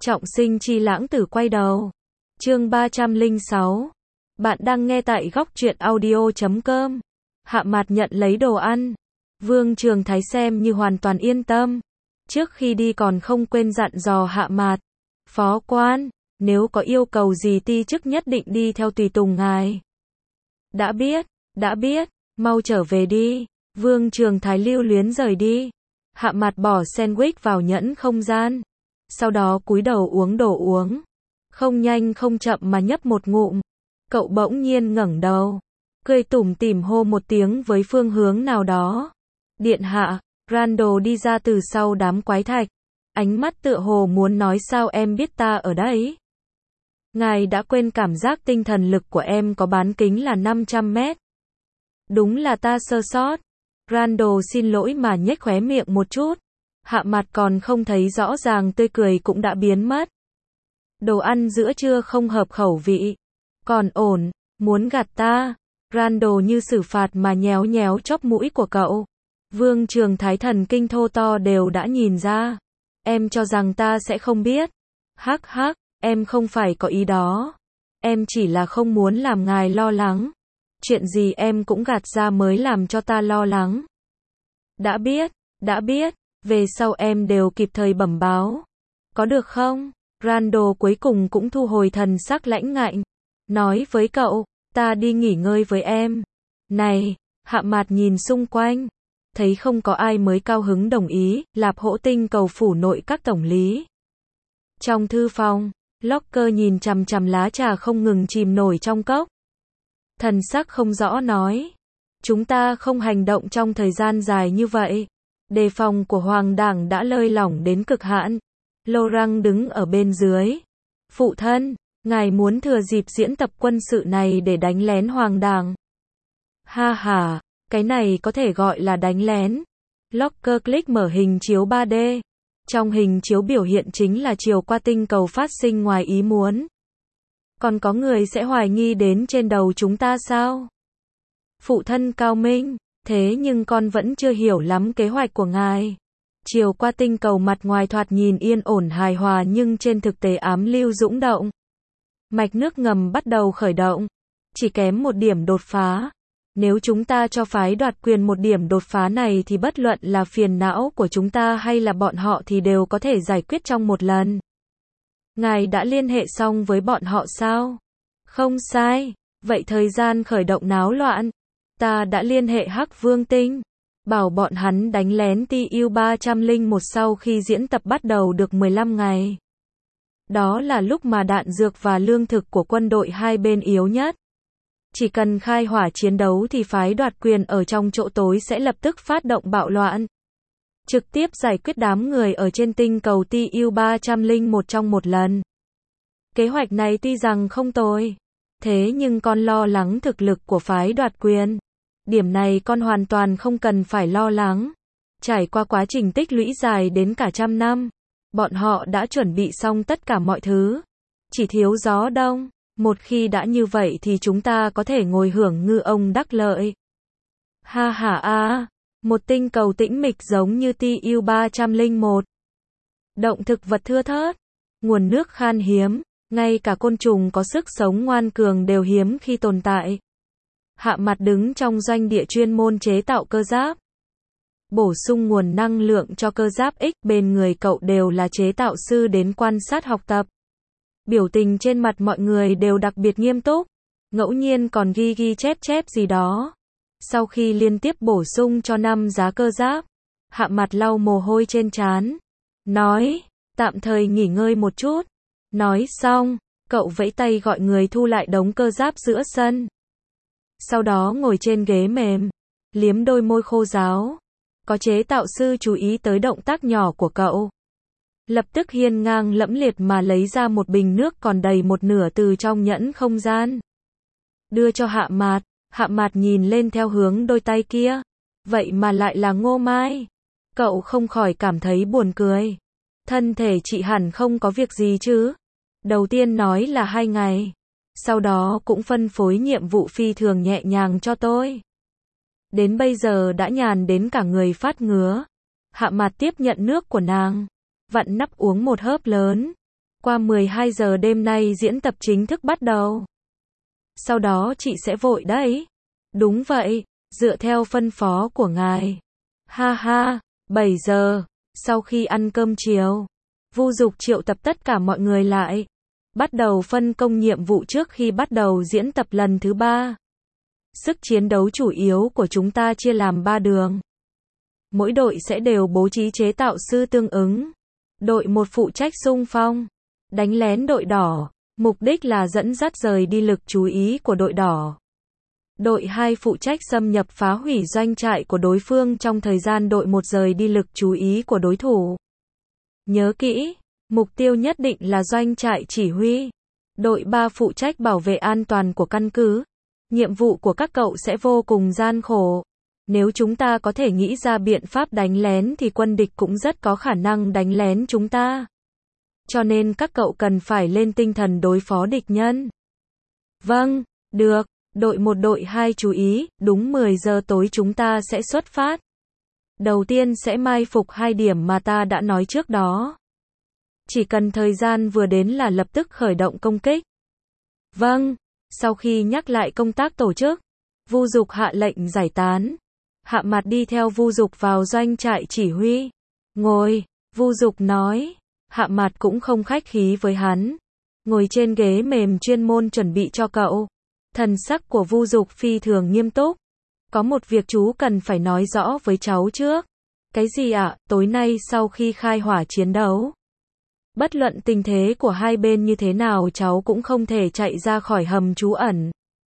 Trọng sinh chi lãng tử quay đầu. Chương 306. Bạn đang nghe tại góc truyện audio.com. Hạ Mạt nhận lấy đồ ăn. Vương Trường Thái xem như hoàn toàn yên tâm. Trước khi đi còn không quên dặn dò Hạ Mạt. Phó quan, nếu có yêu cầu gì ti chức nhất định đi theo tùy tùng ngài. Đã biết, mau trở về đi. Vương Trường Thái lưu luyến rời đi. Hạ Mạt bỏ sandwich vào nhẫn không gian. Sau đó cúi đầu uống đồ uống. Không nhanh không chậm mà nhấp một ngụm. Cậu bỗng nhiên ngẩng đầu. Cười tủm tỉm hô một tiếng với phương hướng nào đó. Điện hạ, Randall đi ra từ sau đám quái thạch. Ánh mắt tựa hồ muốn nói sao em biết ta ở đấy. Ngài đã quên cảm giác tinh thần lực của em có bán kính là 500 mét. Đúng là ta sơ sót. Randall xin lỗi mà nhếch khóe miệng một chút. Hạ Mạt còn không thấy rõ ràng tươi cười cũng đã biến mất. Đồ ăn giữa trưa không hợp khẩu vị. Còn ổn, muốn gạt ta. Randall như xử phạt mà nhéo nhéo chóp mũi của cậu. Vương Trường Thái thần kinh thô to đều đã nhìn ra. Em cho rằng ta sẽ không biết. Hắc hắc, em không phải có ý đó. Em chỉ là không muốn làm ngài lo lắng. Chuyện gì em cũng gạt ra mới làm cho ta lo lắng. Đã biết, về sau em đều kịp thời bẩm báo. Có được không? Randall cuối cùng cũng thu hồi thần sắc lãnh ngạnh. Nói với cậu, ta đi nghỉ ngơi với em. Này, Hạ Mạt nhìn xung quanh. Thấy không có ai mới cao hứng đồng ý, Lạp Hỗ Tinh cầu phủ nội các tổng lý. Trong thư phòng, Locker nhìn chằm chằm lá trà không ngừng chìm nổi trong cốc. Thần sắc không rõ nói. Chúng ta không hành động trong thời gian dài như vậy. Đề phòng của Hoàng đảng đã lơi lỏng đến cực hạn. Laurent đứng ở bên dưới. Phụ thân, ngài muốn thừa dịp diễn tập quân sự này để đánh lén Hoàng đảng. Ha ha, cái này có thể gọi là đánh lén. Locker click mở hình chiếu 3D. Trong hình chiếu biểu hiện chính là chiều qua tinh cầu phát sinh ngoài ý muốn. Còn có người sẽ hoài nghi đến trên đầu chúng ta sao? Phụ thân cao minh, thế nhưng con vẫn chưa hiểu lắm kế hoạch của ngài. Chiều qua tinh cầu mặt ngoài thoạt nhìn yên ổn hài hòa nhưng trên thực tế ám lưu dũng động. Mạch nước ngầm bắt đầu khởi động. Chỉ kém một điểm đột phá. Nếu chúng ta cho phái đoạt quyền một điểm đột phá này thì bất luận là phiền não của chúng ta hay là bọn họ thì đều có thể giải quyết trong một lần. Ngài đã liên hệ xong với bọn họ sao? Không sai. Vậy thời gian khởi động náo loạn. Ta đã liên hệ Hắc Vương Tinh. Bảo bọn hắn đánh lén TU-301 sau khi diễn tập bắt đầu được 15 ngày. Đó là lúc mà đạn dược và lương thực của quân đội hai bên yếu nhất. Chỉ cần khai hỏa chiến đấu thì phái đoạt quyền ở trong chỗ tối sẽ lập tức phát động bạo loạn. Trực tiếp giải quyết đám người ở trên tinh cầu TU-301 trong một lần. Kế hoạch này tuy rằng không tồi. Thế nhưng con lo lắng thực lực của phái đoạt quyền. Điểm này con hoàn toàn không cần phải lo lắng. Trải qua quá trình tích lũy dài đến cả trăm năm. Bọn họ đã chuẩn bị xong tất cả mọi thứ. Chỉ thiếu gió đông. Một khi đã như vậy thì chúng ta có thể ngồi hưởng ngư ông đắc lợi. Ha ha a, một tinh cầu tĩnh mịch giống như TU-301. Động thực vật thưa thớt. Nguồn nước khan hiếm. Ngay cả côn trùng có sức sống ngoan cường đều hiếm khi tồn tại. Hạ Mạt đứng trong doanh địa chuyên môn chế tạo cơ giáp. Bổ sung nguồn năng lượng cho cơ giáp X, bên người cậu đều là chế tạo sư đến quan sát học tập. Biểu tình trên mặt mọi người đều đặc biệt nghiêm túc. Ngẫu nhiên còn ghi chép gì đó. Sau khi liên tiếp bổ sung cho 5 giá cơ giáp, Hạ Mạt lau mồ hôi trên trán. Nói, tạm thời nghỉ ngơi một chút. Nói xong, cậu vẫy tay gọi người thu lại đống cơ giáp giữa sân. Sau đó ngồi trên ghế mềm, liếm đôi môi khô ráo. Có chế tạo sư chú ý tới động tác nhỏ của cậu. Lập tức hiên ngang lẫm liệt mà lấy ra một bình nước còn đầy một nửa từ trong nhẫn không gian. Đưa cho Hạ Mạt nhìn lên theo hướng đôi tay kia. Vậy mà lại là Ngô Mai. Cậu không khỏi cảm thấy buồn cười. Thân thể chị hẳn không có việc gì chứ. Đầu tiên nói là 2 ngày. Sau đó cũng phân phối nhiệm vụ phi thường nhẹ nhàng cho tôi. Đến bây giờ đã nhàn đến cả người phát ngứa. Hạ Mạt tiếp nhận nước của nàng. Vặn nắp uống một hớp lớn. Qua 12 giờ đêm nay diễn tập chính thức bắt đầu. Sau đó chị sẽ vội đấy. Đúng vậy, dựa theo phân phó của ngài. Ha ha, 7 giờ, sau khi ăn cơm chiều, Vu Dục triệu tập tất cả mọi người lại. Bắt đầu phân công nhiệm vụ trước khi bắt đầu diễn tập lần thứ 3. Sức chiến đấu chủ yếu của chúng ta chia làm 3 đường. Mỗi đội sẽ đều bố trí chế tạo sư tương ứng. Đội 1 phụ trách xung phong, đánh lén đội đỏ, mục đích là dẫn dắt rời đi lực chú ý của đội đỏ. Đội 2 phụ trách xâm nhập phá hủy doanh trại của đối phương trong thời gian đội 1 rời đi lực chú ý của đối thủ. Nhớ kỹ, mục tiêu nhất định là doanh trại chỉ huy. Đội 3 phụ trách bảo vệ an toàn của căn cứ. Nhiệm vụ của các cậu sẽ vô cùng gian khổ. Nếu chúng ta có thể nghĩ ra biện pháp đánh lén thì quân địch cũng rất có khả năng đánh lén chúng ta. Cho nên các cậu cần phải lên tinh thần đối phó địch nhân. Vâng, được. Đội 1 đội 2 chú ý, đúng 10 giờ tối chúng ta sẽ xuất phát. Đầu tiên sẽ mai phục 2 điểm mà ta đã nói trước đó. Chỉ cần thời gian vừa đến là lập tức khởi động công kích. Vâng, sau khi nhắc lại công tác tổ chức, Vu Dục hạ lệnh giải tán. Hạ Mạt đi theo Vu Dục vào doanh trại chỉ huy. Ngồi, Vu Dục nói. Hạ Mạt cũng không khách khí với hắn. Ngồi trên ghế mềm chuyên môn chuẩn bị cho cậu. Thần sắc của Vu Dục phi thường nghiêm túc. Có một việc chú cần phải nói rõ với cháu trước. Cái gì ạ? Tối nay sau khi khai hỏa chiến đấu, bất luận tình thế của hai bên như thế nào cháu cũng không thể chạy ra khỏi hầm trú ẩn.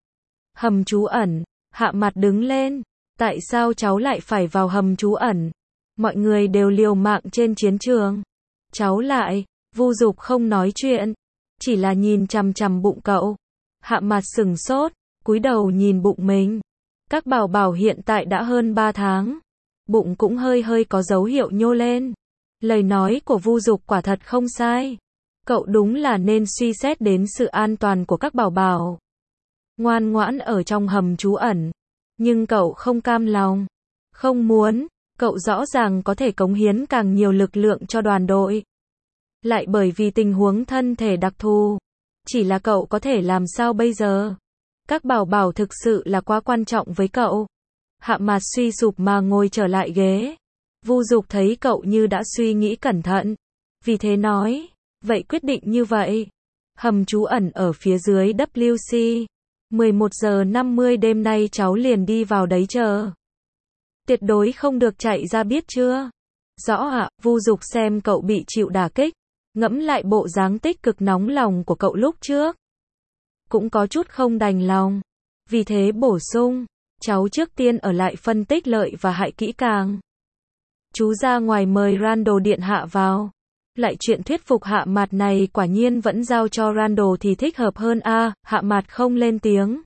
Hầm trú ẩn, Hạ Mạt đứng lên. Tại sao cháu lại phải vào hầm trú ẩn? Mọi người đều liều mạng trên chiến trường. Cháu lại, Vu Dục không nói chuyện, chỉ là nhìn chằm chằm bụng cậu. Hạ Mạt sửng sốt, cúi đầu nhìn bụng mình. Các bảo bảo hiện tại đã hơn 3 tháng. Bụng cũng hơi hơi có dấu hiệu nhô lên. Lời nói của Vu Dục quả thật không sai. Cậu đúng là nên suy xét đến sự an toàn của các bảo bảo. Ngoan ngoãn ở trong hầm trú ẩn. Nhưng cậu không cam lòng. Không muốn, cậu rõ ràng có thể cống hiến càng nhiều lực lượng cho đoàn đội. Lại bởi vì tình huống thân thể đặc thù. Chỉ là cậu có thể làm sao bây giờ? Các bảo bảo thực sự là quá quan trọng với cậu. Hạ Mạt suy sụp mà ngồi trở lại ghế. Vu Dục thấy cậu như đã suy nghĩ cẩn thận. Vì thế nói, vậy quyết định như vậy. Hầm trú ẩn ở phía dưới WC. 11 giờ 50 đêm nay cháu liền đi vào đấy chờ. Tuyệt đối không được chạy ra biết chưa? Rõ ạ, Vu Dục xem cậu bị chịu đả kích. Ngẫm lại bộ dáng tích cực nóng lòng của cậu lúc trước. Cũng có chút không đành lòng. Vì thế bổ sung, cháu trước tiên ở lại phân tích lợi và hại kỹ càng. Chú ra ngoài mời Randall điện hạ vào. Lại chuyện thuyết phục Hạ Mạt này quả nhiên vẫn giao cho Randall thì thích hợp hơn a. Hạ Mạt không lên tiếng.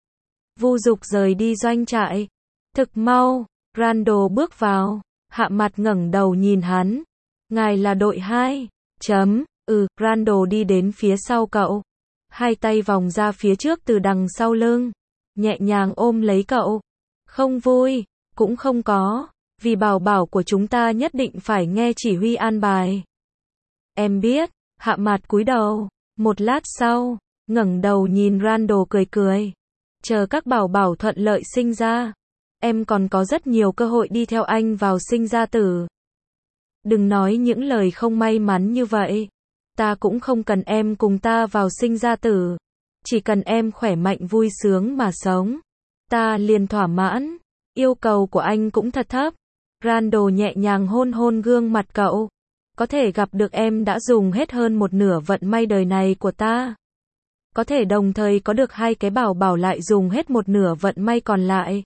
Vu Dục rời đi doanh trại. Thực mau, Randall bước vào. Hạ Mạt ngẩng đầu nhìn hắn. Ngài là đội 2. Randall đi đến phía sau cậu. Hai tay vòng ra phía trước từ đằng sau lưng. Nhẹ nhàng ôm lấy cậu. Không vui, cũng không có. Vì bảo bảo của chúng ta nhất định phải nghe chỉ huy an bài. Em biết. Hạ Mạt cúi đầu. Một lát sau, ngẩng đầu nhìn Randall cười cười. Chờ các bảo bảo thuận lợi sinh ra. Em còn có rất nhiều cơ hội đi theo anh vào sinh ra tử. Đừng nói những lời không may mắn như vậy. Ta cũng không cần em cùng ta vào sinh ra tử. Chỉ cần em khỏe mạnh vui sướng mà sống. Ta liền thỏa mãn. Yêu cầu của anh cũng thật thấp. Randall nhẹ nhàng hôn hôn gương mặt cậu. Có thể gặp được em đã dùng hết hơn một nửa vận may đời này của ta. Có thể đồng thời có được hai cái bảo bảo lại dùng hết một nửa vận may còn lại.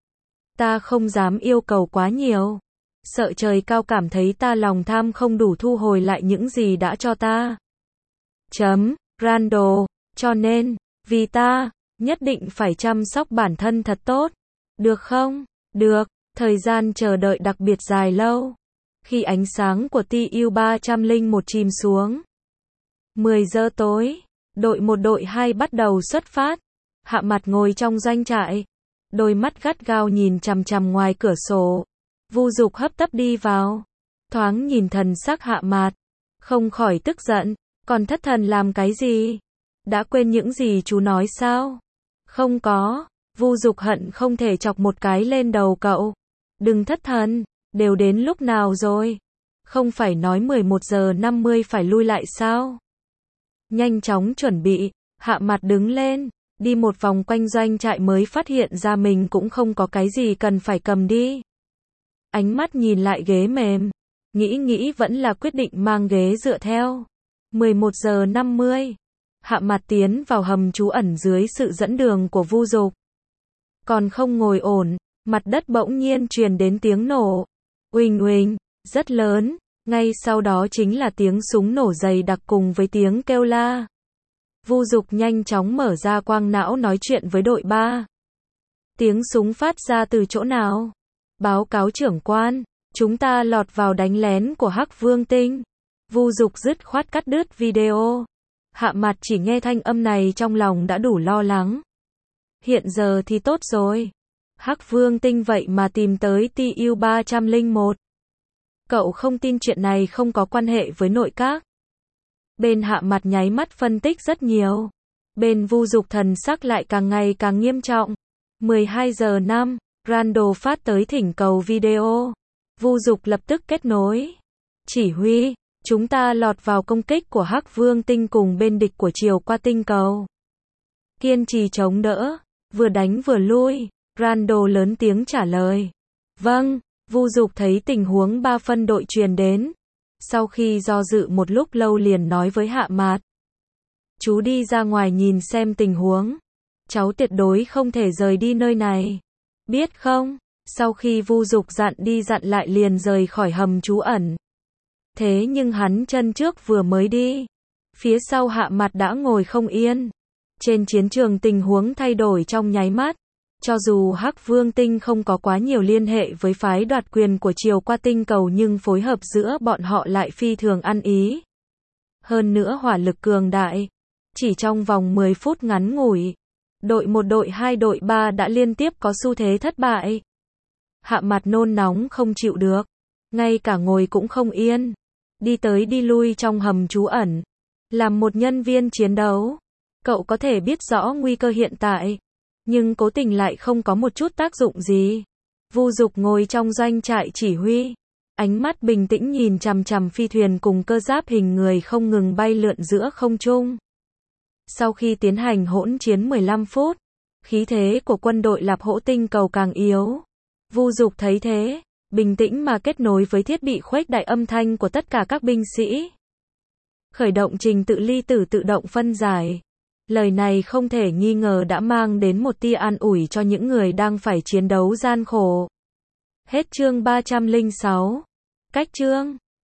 Ta không dám yêu cầu quá nhiều. Sợ trời cao cảm thấy ta lòng tham không đủ thu hồi lại những gì đã cho ta. Randall, cho nên, vì ta, nhất định phải chăm sóc bản thân thật tốt. Được không? Được, thời gian chờ đợi đặc biệt dài lâu. Khi ánh sáng của TU-301 chìm xuống. 10 giờ tối, đội 1 đội 2 bắt đầu xuất phát. Hạ Mạt ngồi trong doanh trại. Đôi mắt gắt gao nhìn chằm chằm ngoài cửa sổ. Vu Dục hấp tấp đi vào. Thoáng nhìn thần sắc Hạ Mạt. Không khỏi tức giận. Còn thất thần làm cái gì? Đã quên những gì chú nói sao? Không có. Vu Dục hận không thể chọc một cái lên đầu cậu. Đừng thất thần, đều đến lúc nào rồi? Không phải nói 11 giờ 50 phải lui lại sao? Nhanh chóng chuẩn bị, Hạ Mặt đứng lên, đi một vòng quanh doanh trại mới phát hiện ra mình cũng không có cái gì cần phải cầm đi. Ánh mắt nhìn lại ghế mềm, nghĩ vẫn là quyết định mang ghế dựa theo. 11 giờ 50, Hạ Mặt tiến vào hầm trú ẩn dưới sự dẫn đường của Vu Dục. Còn không ngồi ổn, mặt đất bỗng nhiên truyền đến tiếng nổ. Uỳnh uỳnh, rất lớn, ngay sau đó chính là tiếng súng nổ dày đặc cùng với tiếng kêu la. Vu Dục nhanh chóng mở ra quang não nói chuyện với đội 3. Tiếng súng phát ra từ chỗ nào? Báo cáo trưởng quan, chúng ta lọt vào đánh lén của Hắc Vương Tinh. Vu Dục dứt khoát cắt đứt video. Hạ Mặt chỉ nghe thanh âm này trong lòng đã đủ lo lắng. Hiện giờ thì tốt rồi. Hắc Vương Tinh vậy mà tìm tới TU-301. Cậu không tin chuyện này không có quan hệ với nội các. Bên Hạ Mặt nháy mắt phân tích rất nhiều. Bên Vu Dục thần sắc lại càng ngày càng nghiêm trọng. 12 giờ 5, Randall phát tới thỉnh cầu video. Vu Dục lập tức kết nối. Chỉ huy, chúng ta lọt vào công kích của Hắc Vương Tinh cùng bên địch của chiều qua tinh cầu. Kiên trì chống đỡ, vừa đánh vừa lui. Randall lớn tiếng trả lời. Vâng, Vu Dục thấy tình huống 3 phân đội truyền đến. Sau khi do dự một lúc lâu liền nói với Hạ Mặt. Chú đi ra ngoài nhìn xem tình huống. Cháu tuyệt đối không thể rời đi nơi này. Biết không? Sau khi Vu Dục dặn đi dặn lại liền rời khỏi hầm trú ẩn. Thế nhưng hắn chân trước vừa mới đi. Phía sau Hạ Mặt đã ngồi không yên. Trên chiến trường tình huống thay đổi trong nháy mắt. Cho dù Hắc Vương Tinh không có quá nhiều liên hệ với phái đoạt quyền của chiều qua tinh cầu nhưng phối hợp giữa bọn họ lại phi thường ăn ý. Hơn nữa hỏa lực cường đại. Chỉ trong vòng 10 phút ngắn ngủi, đội 1 đội 2 đội 3 đã liên tiếp có xu thế thất bại. Hạ Mặt nôn nóng không chịu được. Ngay cả ngồi cũng không yên. Đi tới đi lui trong hầm trú ẩn. Làm một nhân viên chiến đấu, cậu có thể biết rõ nguy cơ hiện tại. Nhưng cố tình lại không có một chút tác dụng gì. Vu Dục ngồi trong doanh trại chỉ huy. Ánh mắt bình tĩnh nhìn chằm chằm phi thuyền cùng cơ giáp hình người không ngừng bay lượn giữa không trung. Sau khi tiến hành hỗn chiến 15 phút, khí thế của quân đội Lạp Hỗ tinh cầu càng yếu. Vu Dục thấy thế, bình tĩnh mà kết nối với thiết bị khuếch đại âm thanh của tất cả các binh sĩ. Khởi động trình tự ly tử tự động phân giải. Lời này không thể nghi ngờ đã mang đến một tia an ủi cho những người đang phải chiến đấu gian khổ. Hết chương 306. Cách chương